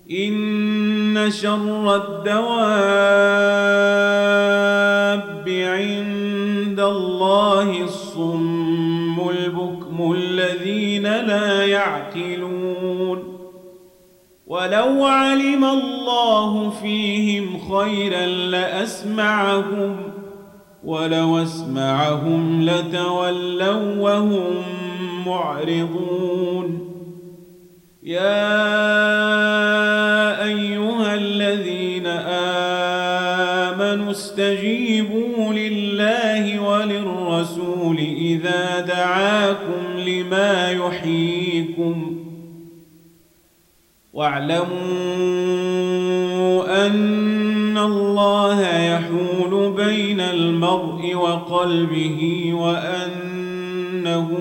إن شر الدواب عند الله الصم البكم الذين لا يعقلون ولو علم الله فيهم خيرا لأسمعهم ولو أسمعهم لتولوا وهم معرضون يا أيها الذين آمنوا استجيبوا لله وللرسول إذا دعاكم لما يحييكم واعلموا أن الله يحول بين المرء وقلبه وأنه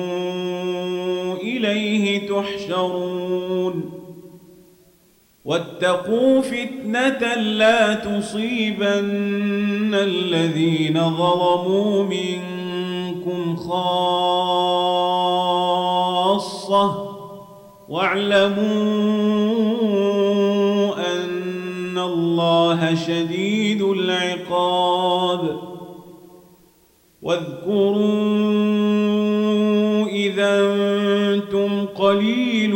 إليه تحشرون واتقوا فتنة لا تصيبن الذين ظلموا منكم خاصة واعلموا أن الله شديد العقاب واذكروا إذا أنتم قليل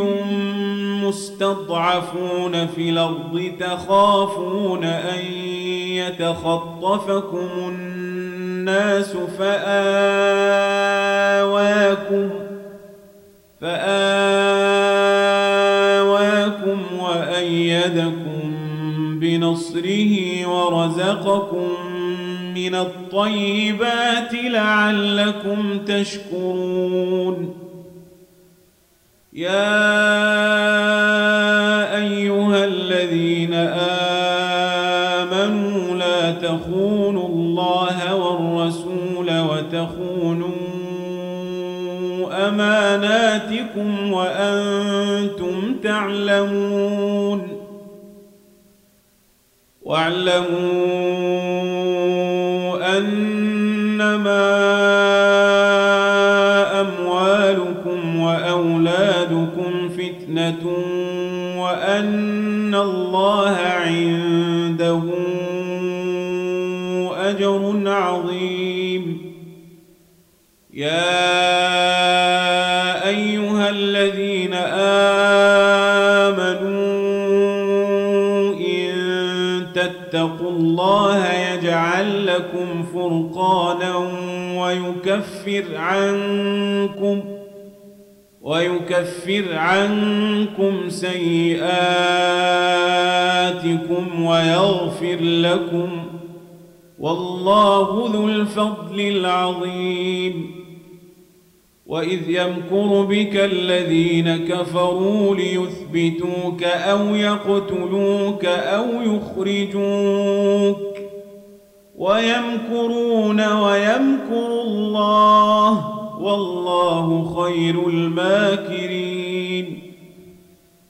مستضعفون في الأرض تخافون أن يتخطفكم الناس فآواكم وأيدكم بنصره ورزقكم من الطيبات لعلكم تشكرون يا أيها الذين آمنوا لا تخونوا الله والرسول وتخونوا أماناتكم وأنتم تعلمون واعلموا أنما أموالكم وأولادكم فتنة وأن الله عنده أجر عظيم يا أيها الذين آمنوا إن تتقوا الله يجعل لكم فرقانا ويكفر عنكم سيئاتكم ويغفر لكم والله ذو الفضل العظيم وإذ يمكر بك الذين كفروا ليثبتوك أو يقتلوك أو يخرجوك ويمكرون ويمكر الله والله خير الماكرين